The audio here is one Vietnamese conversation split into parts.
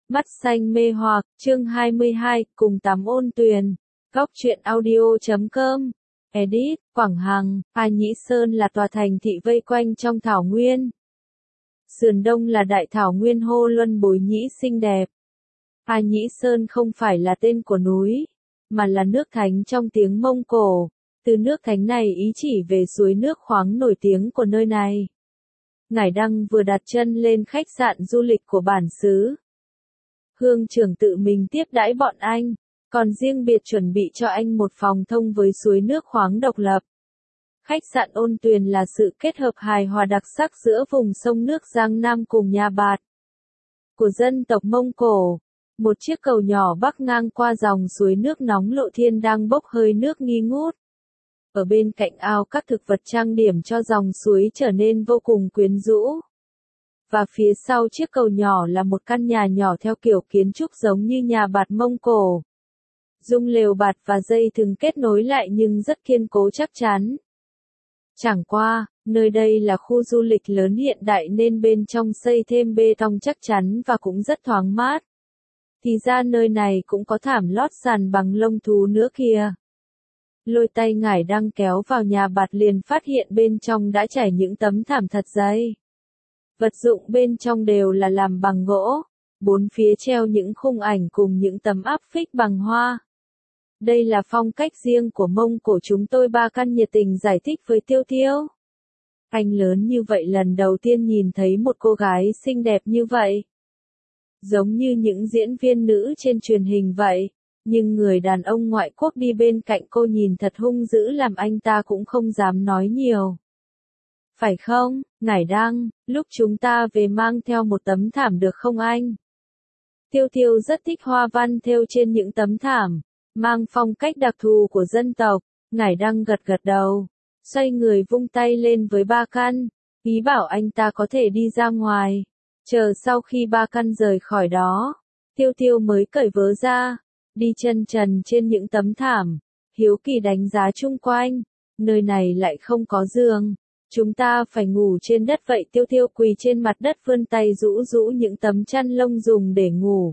Mắt xanh mê hoặc, chương 22, cùng tắm ôn tuyền. Góc truyện audio.com. Edit, Quảng Hằng, A Nhĩ Sơn là tòa thành thị vây quanh trong thảo nguyên. Sườn đông là đại thảo nguyên hô luân bối nhĩ xinh đẹp. A Nhĩ Sơn không phải là tên của núi, mà là nước thánh trong tiếng Mông Cổ. Từ nước thánh này ý chỉ về suối nước khoáng nổi tiếng của nơi này. Ngải Đăng vừa đặt chân lên khách sạn du lịch của bản xứ. Hương trưởng tự mình tiếp đãi bọn anh, còn riêng biệt chuẩn bị cho anh một phòng thông với suối nước khoáng độc lập. Khách sạn Ôn Tuyền là sự kết hợp hài hòa đặc sắc giữa vùng sông nước Giang Nam cùng Nhà Bạt của dân tộc Mông Cổ. Một chiếc cầu nhỏ bắc ngang qua dòng suối nước nóng Lộ Thiên đang bốc hơi nước nghi ngút. Ở bên cạnh ao các thực vật trang điểm cho dòng suối trở nên vô cùng quyến rũ. Và phía sau chiếc cầu nhỏ là một căn nhà nhỏ theo kiểu kiến trúc giống như nhà bạt Mông Cổ. Dung lều bạt và dây thừng kết nối lại nhưng rất kiên cố chắc chắn. Chẳng qua, nơi đây là khu du lịch lớn hiện đại nên bên trong xây thêm bê tông chắc chắn và cũng rất thoáng mát. Thì ra nơi này cũng có thảm lót sàn bằng lông thú nữa kìa. Lôi tay Ngải Đăng kéo vào nhà bạt liền phát hiện bên trong đã trải những tấm thảm thật dày. Vật dụng bên trong đều là làm bằng gỗ, bốn phía treo những khung ảnh cùng những tấm áp phích bằng hoa. Đây là phong cách riêng của Mông Cổ, chúng tôi ba căn nhiệt tình giải thích với Tiêu Tiêu. Anh lớn như vậy lần đầu tiên nhìn thấy một cô gái xinh đẹp như vậy. Giống như những diễn viên nữ trên truyền hình vậy, nhưng người đàn ông ngoại quốc đi bên cạnh cô nhìn thật hung dữ làm anh ta cũng không dám nói nhiều. Phải không, Ngải Đăng, lúc chúng ta về mang theo một tấm thảm được không anh? Tiêu Tiêu rất thích hoa văn thêu trên những tấm thảm, mang phong cách đặc thù của dân tộc. Ngải Đăng gật gật đầu, xoay người vung tay lên với Ba Căn, ý bảo anh ta có thể đi ra ngoài. Chờ sau khi Ba Căn rời khỏi đó, Tiêu Tiêu mới cởi vớ ra, đi chân trần trên những tấm thảm, hiếu kỳ đánh giá chung quanh. Nơi này lại không có giường, chúng ta phải ngủ trên đất vậy. Tiêu Tiêu quỳ trên mặt đất vươn tay rũ rũ những tấm chăn lông dùng để ngủ.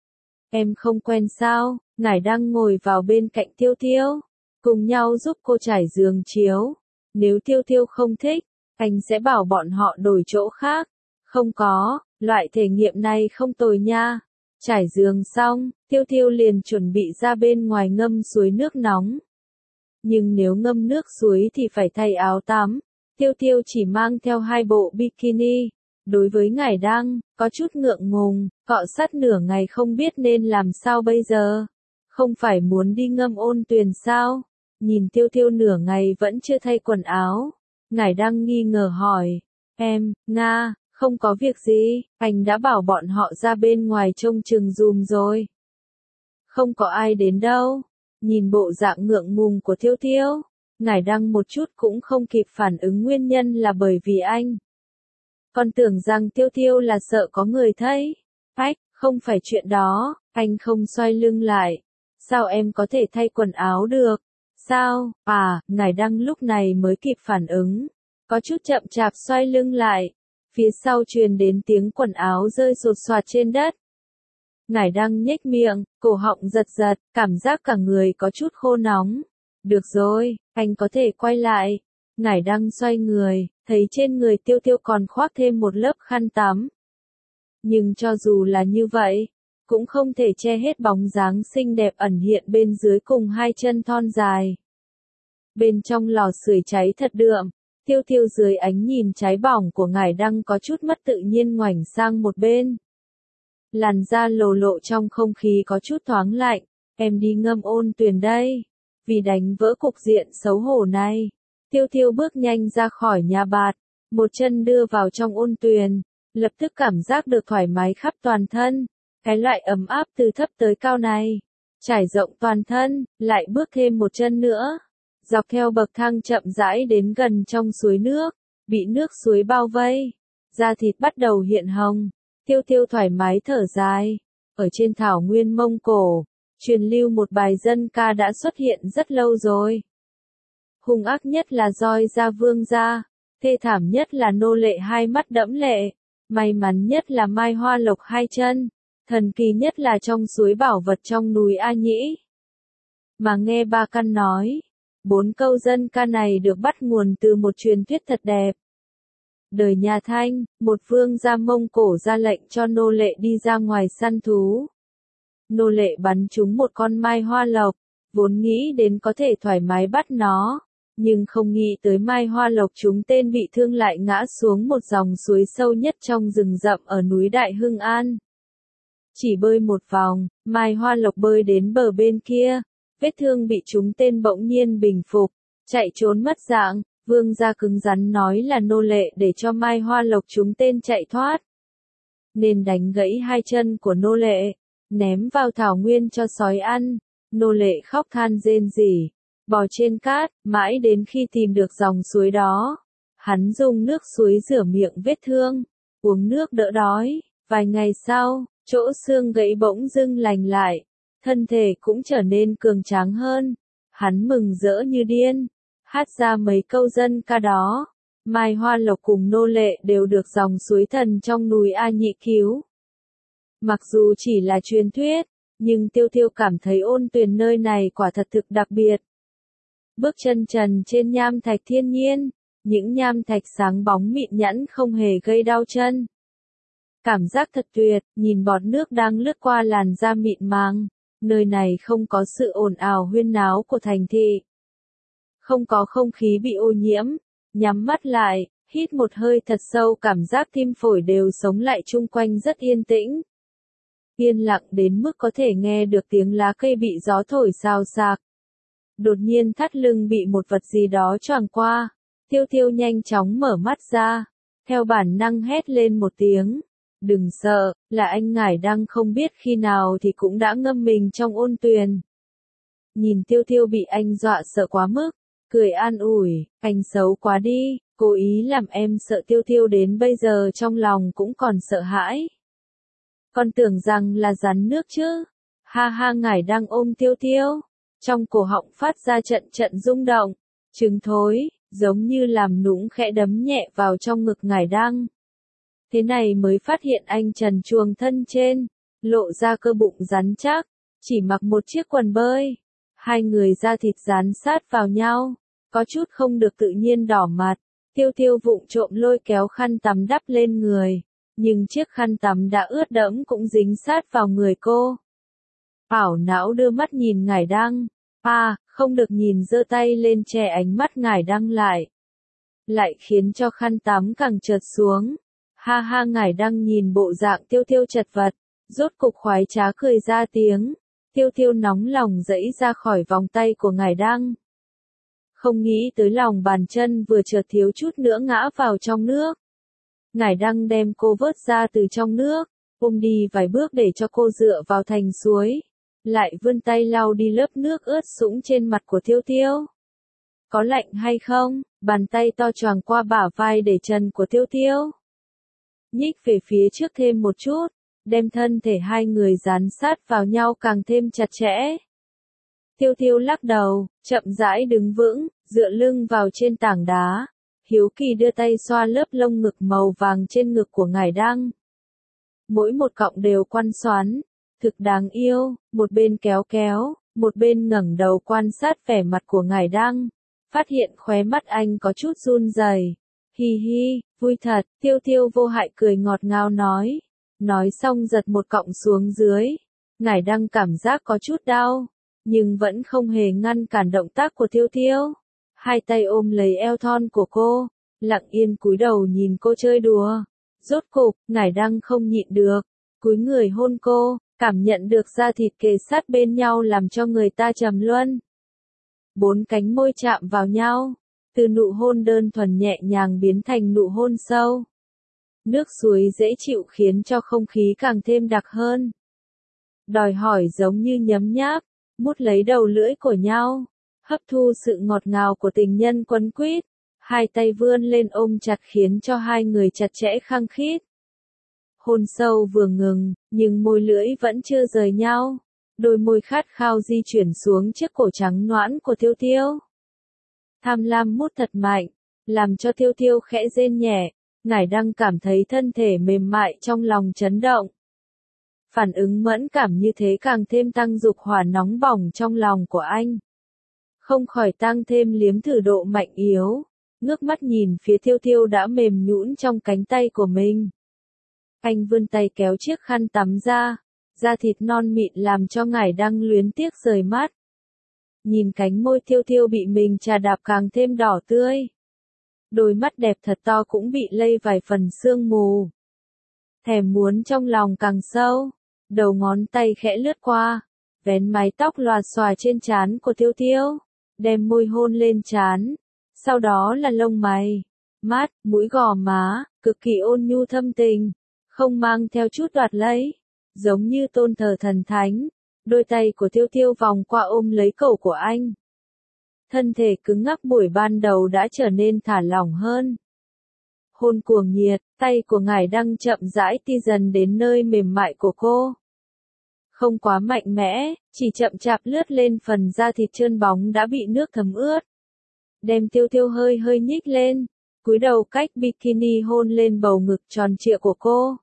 Em không quen sao? Ngải Đăng ngồi vào bên cạnh Tiêu Tiêu, cùng nhau giúp cô trải giường chiếu. Nếu Tiêu Tiêu không thích, anh sẽ bảo bọn họ đổi chỗ khác. Không có, loại thể nghiệm này không tồi nha. Trải giường xong, Tiêu Tiêu liền chuẩn bị ra bên ngoài ngâm suối nước nóng. Nhưng nếu ngâm nước suối thì phải thay áo tắm. Tiêu Tiêu chỉ mang theo 2 bộ bikini. Đối với Ngải Đăng, có chút ngượng ngùng, cọ sát nửa ngày không biết nên làm sao bây giờ. Không phải muốn đi ngâm Ôn Tuyền sao? Nhìn Tiêu Tiêu nửa ngày vẫn chưa thay quần áo. Ngải Đăng nghi ngờ hỏi. Nga, không có việc gì, anh đã bảo bọn họ ra bên ngoài trông chừng giùm rồi. Không có ai đến đâu. Nhìn bộ dạng ngượng ngùng của Tiêu Tiêu, Ngải Đăng một chút cũng không kịp phản ứng nguyên nhân là bởi vì anh. Còn tưởng rằng Tiêu Tiêu là sợ có người thấy. Không phải chuyện đó, anh không xoay lưng lại. Sao em có thể thay quần áo được? Sao? Ngải Đăng lúc này mới kịp phản ứng. Có chút chậm chạp xoay lưng lại. Phía sau truyền đến tiếng quần áo rơi sột soạt trên đất. Ngải Đăng nhếch miệng, cổ họng giật giật, cảm giác cả người có chút khô nóng. Được rồi, anh có thể quay lại. Ngải Đăng xoay người, thấy trên người Tiêu Tiêu còn khoác thêm một lớp khăn tắm. Nhưng cho dù là như vậy, cũng không thể che hết bóng dáng xinh đẹp ẩn hiện bên dưới cùng 2 chân thon dài. Bên trong lò sưởi cháy thật đượm. Tiêu Tiêu dưới ánh nhìn cháy bỏng của Ngải Đăng có chút mất tự nhiên ngoảnh sang một bên. Làn da lồ lộ trong không khí có chút thoáng lạnh. Em đi ngâm Ôn Tuyền đây. Vì đánh vỡ cục diện xấu hổ này, Tiêu Tiêu bước nhanh ra khỏi nhà bạt, một chân đưa vào trong Ôn Tuyền, lập tức cảm giác được thoải mái khắp toàn thân. Cái loại ấm áp từ thấp tới cao này, trải rộng toàn thân, lại bước thêm một chân nữa. Dọc theo bậc thang chậm rãi đến gần trong suối nước, bị nước suối bao vây, da thịt bắt đầu hiện hồng. Tiêu Tiêu thoải mái thở dài. Ở trên thảo nguyên Mông Cổ, truyền lưu một bài dân ca đã xuất hiện rất lâu rồi. Hung ác nhất là roi da vương gia, thê thảm nhất là nô lệ 2 mắt đẫm lệ, may mắn nhất là mai hoa lộc 2 chân. Thần kỳ nhất là trong suối bảo vật trong núi A Nhĩ. Mà nghe Ba Căn nói, 4 câu dân ca này được bắt nguồn từ một truyền thuyết thật đẹp. Đời nhà Thanh, một vương gia Mông Cổ ra lệnh cho nô lệ đi ra ngoài săn thú. Nô lệ bắn trúng một con mai hoa lộc, vốn nghĩ đến có thể thoải mái bắt nó, nhưng không nghĩ tới mai hoa lộc trúng tên bị thương lại ngã xuống một dòng suối sâu nhất trong rừng rậm ở núi Đại Hưng An. Chỉ bơi một vòng, mai hoa lộc bơi đến bờ bên kia, vết thương bị trúng tên bỗng nhiên bình phục, chạy trốn mất dạng. Vương gia cứng rắn nói là nô lệ để cho mai hoa lộc trúng tên chạy thoát, nên đánh gãy 2 chân của nô lệ, ném vào thảo nguyên cho sói ăn. Nô lệ khóc than rên rỉ, bò trên cát, mãi đến khi tìm được dòng suối đó. Hắn dùng nước suối rửa miệng vết thương, uống nước đỡ đói. Vài ngày sau, chỗ xương gãy bỗng dưng lành lại, thân thể cũng trở nên cường tráng hơn. Hắn mừng rỡ như điên, hát ra mấy câu dân ca đó. Mai hoa lộc cùng nô lệ đều được dòng suối thần trong núi A Nhĩ cứu. Mặc dù chỉ là truyền thuyết, nhưng Tiêu Tiêu cảm thấy ôn tuyền nơi này quả thật thực đặc biệt. Bước chân trần trên nham thạch thiên nhiên, những nham thạch sáng bóng mịn nhẵn không hề gây đau chân. Cảm giác thật tuyệt, nhìn bọt nước đang lướt qua làn da mịn màng. Nơi này không có sự ồn ào huyên náo của thành thị. Không có không khí bị ô nhiễm, nhắm mắt lại, hít một hơi thật sâu, cảm giác tim phổi đều sống lại, chung quanh rất yên tĩnh. Yên lặng đến mức có thể nghe được tiếng lá cây bị gió thổi xào xạc. Đột nhiên thắt lưng bị một vật gì đó choàng qua, Tiêu Tiêu nhanh chóng mở mắt ra, theo bản năng hét lên một tiếng. Đừng sợ, là anh Ngải Đăng không biết khi nào thì cũng đã ngâm mình trong ôn tuyền. Nhìn Tiêu Tiêu bị anh dọa sợ quá mức, cười an ủi, anh xấu quá đi, cố ý làm em sợ. Tiêu Tiêu đến bây giờ trong lòng cũng còn sợ hãi. Con tưởng rằng là rắn nước chứ. Ha ha, Ngải Đăng ôm Tiêu Tiêu, trong cổ họng phát ra trận trận rung động, trứng thối, giống như làm nũng khẽ đấm nhẹ vào trong ngực Ngải Đăng. Thế này mới phát hiện anh trần truồng thân trên, lộ ra cơ bụng rắn chắc, chỉ mặc một chiếc quần bơi. Hai người da thịt dán sát vào nhau, có chút không được tự nhiên đỏ mặt. Tiêu Tiêu vụng trộm lôi kéo khăn tắm đắp lên người, nhưng chiếc khăn tắm đã ướt đẫm cũng dính sát vào người cô. Ảo não đưa mắt nhìn Ngải Đăng, không được nhìn, giơ tay lên che ánh mắt Ngải Đăng lại khiến cho khăn tắm càng trượt xuống. Ha ha, Ngải Đăng nhìn bộ dạng Tiêu Tiêu chật vật, rốt cục khoái trá cười ra tiếng. Tiêu Tiêu nóng lòng giãy ra khỏi vòng tay của Ngải Đăng. Không nghĩ tới lòng bàn chân vừa chợt thiếu chút nữa ngã vào trong nước. Ngải Đăng đem cô vớt ra từ trong nước, ôm đi vài bước để cho cô dựa vào thành suối, lại vươn tay lau đi lớp nước ướt sũng trên mặt của Tiêu Tiêu. Có lạnh hay không? Bàn tay to choàng qua bả vai để trần của Tiêu Tiêu, nhích về phía trước thêm một chút, đem thân thể hai người dán sát vào nhau càng thêm chặt chẽ. Tiêu Tiêu lắc đầu, chậm rãi đứng vững, dựa lưng vào trên tảng đá, hiếu kỳ đưa tay xoa lớp lông ngực màu vàng trên ngực của Ngải Đăng. Mỗi một cọng đều quăn xoắn, thực đáng yêu. Một bên kéo kéo, một bên ngẩng đầu quan sát vẻ mặt của Ngải Đăng, phát hiện khóe mắt anh có chút run rẩy. Hi hi, vui thật. Tiêu Tiêu vô hại cười ngọt ngào nói. Nói xong giật một cọng xuống dưới. Ngải Đăng cảm giác có chút đau, nhưng vẫn không hề ngăn cản động tác của Tiêu Tiêu. Hai tay ôm lấy eo thon của cô, lặng yên cúi đầu nhìn cô chơi đùa. Rốt cục, Ngải Đăng không nhịn được, cúi người hôn cô, cảm nhận được da thịt kề sát bên nhau làm cho người ta trầm luân. 4 cánh môi chạm vào nhau, từ nụ hôn đơn thuần nhẹ nhàng biến thành nụ hôn sâu. Nước suối dễ chịu khiến cho không khí càng thêm đặc hơn. Đòi hỏi giống như nhấm nháp, mút lấy đầu lưỡi của nhau, hấp thu sự ngọt ngào của tình nhân quấn quýt. Hai tay vươn lên ôm chặt khiến cho hai người chặt chẽ khăng khít. Hôn sâu vừa ngừng, nhưng môi lưỡi vẫn chưa rời nhau. Đôi môi khát khao di chuyển xuống chiếc cổ trắng nõn của Tiêu Tiêu. Tham lam mút thật mạnh, làm cho Tiêu Tiêu khẽ rên nhẹ. Ngải Đăng cảm thấy thân thể mềm mại trong lòng chấn động. Phản ứng mẫn cảm như thế càng thêm tăng dục hỏa nóng bỏng trong lòng của anh. Không khỏi tăng thêm liếm thử độ mạnh yếu, ngước mắt nhìn phía Thiêu Thiêu đã mềm nhũn trong cánh tay của mình. Anh vươn tay kéo chiếc khăn tắm ra, da thịt non mịn làm cho Ngải Đăng luyến tiếc rời mắt. Nhìn cánh môi Thiêu Thiêu bị mình chà đạp càng thêm đỏ tươi. Đôi mắt đẹp thật to cũng bị lây vài phần sương mù. Thèm muốn trong lòng càng sâu, đầu ngón tay khẽ lướt qua, vén mái tóc lòa xòa trên trán của Thiêu Thiêu, đem môi hôn lên trán, sau đó là lông mày, mắt, mũi gò má, cực kỳ ôn nhu thâm tình, không mang theo chút đoạt lấy, giống như tôn thờ thần thánh. Đôi tay của Thiêu Thiêu vòng qua ôm lấy cổ của anh. Thân thể cứng ngắc buổi ban đầu đã trở nên thả lỏng hơn. Hôn cuồng nhiệt, tay của Ngải Đăng chậm rãi ti dần đến nơi mềm mại của cô. Không quá mạnh mẽ, chỉ chậm chạp lướt lên phần da thịt trơn bóng đã bị nước thấm ướt. Đem Thiêu Thiêu hơi hơi nhích lên, cúi đầu cách bikini hôn lên bầu ngực tròn trịa của cô.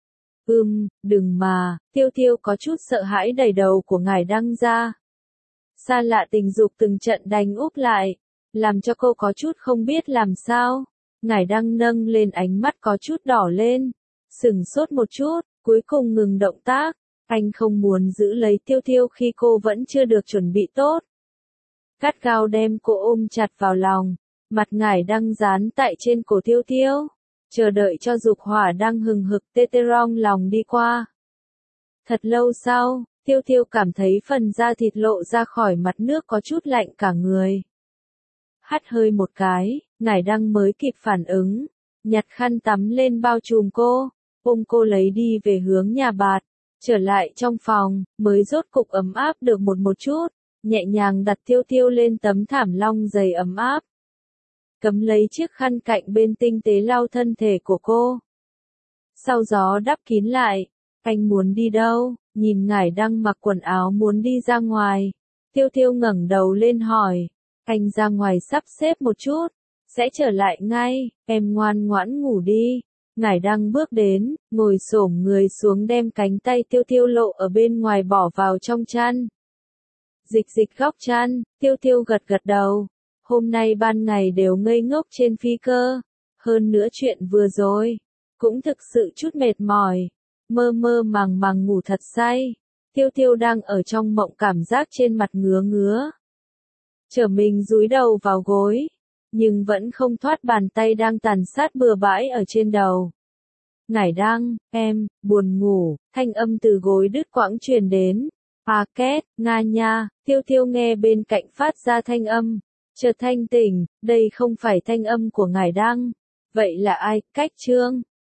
Đừng mà, Thiêu Thiêu có chút sợ hãi đẩy đầu của Ngải Đăng ra. Xa lạ tình dục từng trận đánh úp lại, làm cho cô có chút không biết làm sao. Ngải Đăng nâng lên ánh mắt có chút đỏ lên, sửng sốt một chút, cuối cùng ngừng động tác. Anh không muốn giữ lấy Thiêu Thiêu khi cô vẫn chưa được chuẩn bị tốt. Gắt gao đem cô ôm chặt vào lòng, mặt Ngải Đăng dán tại trên cổ Thiêu Thiêu, chờ đợi cho dục hỏa đang hừng hực tê tê rong lòng đi qua. Thật lâu sau, Thiêu Thiêu cảm thấy phần da thịt lộ ra khỏi mặt nước có chút lạnh cả người. Hắt hơi một cái, Ngải Đăng mới kịp phản ứng, nhặt khăn tắm lên bao trùm cô, ôm cô lấy đi về hướng nhà bạt. Trở lại trong phòng, mới rốt cục ấm áp được một chút, nhẹ nhàng đặt Thiêu Thiêu lên tấm thảm long dày ấm áp. Cấm lấy chiếc khăn cạnh bên tinh tế lau thân thể của cô. Sau gió đắp kín lại, anh muốn đi đâu? Nhìn Ngải Đăng mặc quần áo muốn đi ra ngoài. Thiêu Thiêu ngẩng đầu lên hỏi, anh ra ngoài sắp xếp một chút, sẽ trở lại ngay, em ngoan ngoãn ngủ đi. Ngải Đăng bước đến, ngồi xổm người xuống đem cánh tay Thiêu Thiêu lộ ở bên ngoài bỏ vào trong chăn. Dịch góc chăn, Thiêu Thiêu gật gật đầu. Hôm nay ban ngày đều ngây ngốc trên phi cơ. Hơn nữa chuyện vừa rồi, cũng thực sự chút mệt mỏi. Mơ mơ màng ngủ thật say. Thiêu Thiêu đang ở trong mộng cảm giác trên mặt ngứa ngứa. Trở mình dúi đầu vào gối, nhưng vẫn không thoát bàn tay đang tàn sát bừa bãi ở trên đầu. Ngải Đăng, em, buồn ngủ, thanh âm từ gối đứt quãng truyền đến. Két, nga nha, Thiêu Thiêu nghe bên cạnh phát ra thanh âm. Chợt thanh tỉnh, đây không phải thanh âm của Ngải Đăng. Vậy là ai? Cách Trương.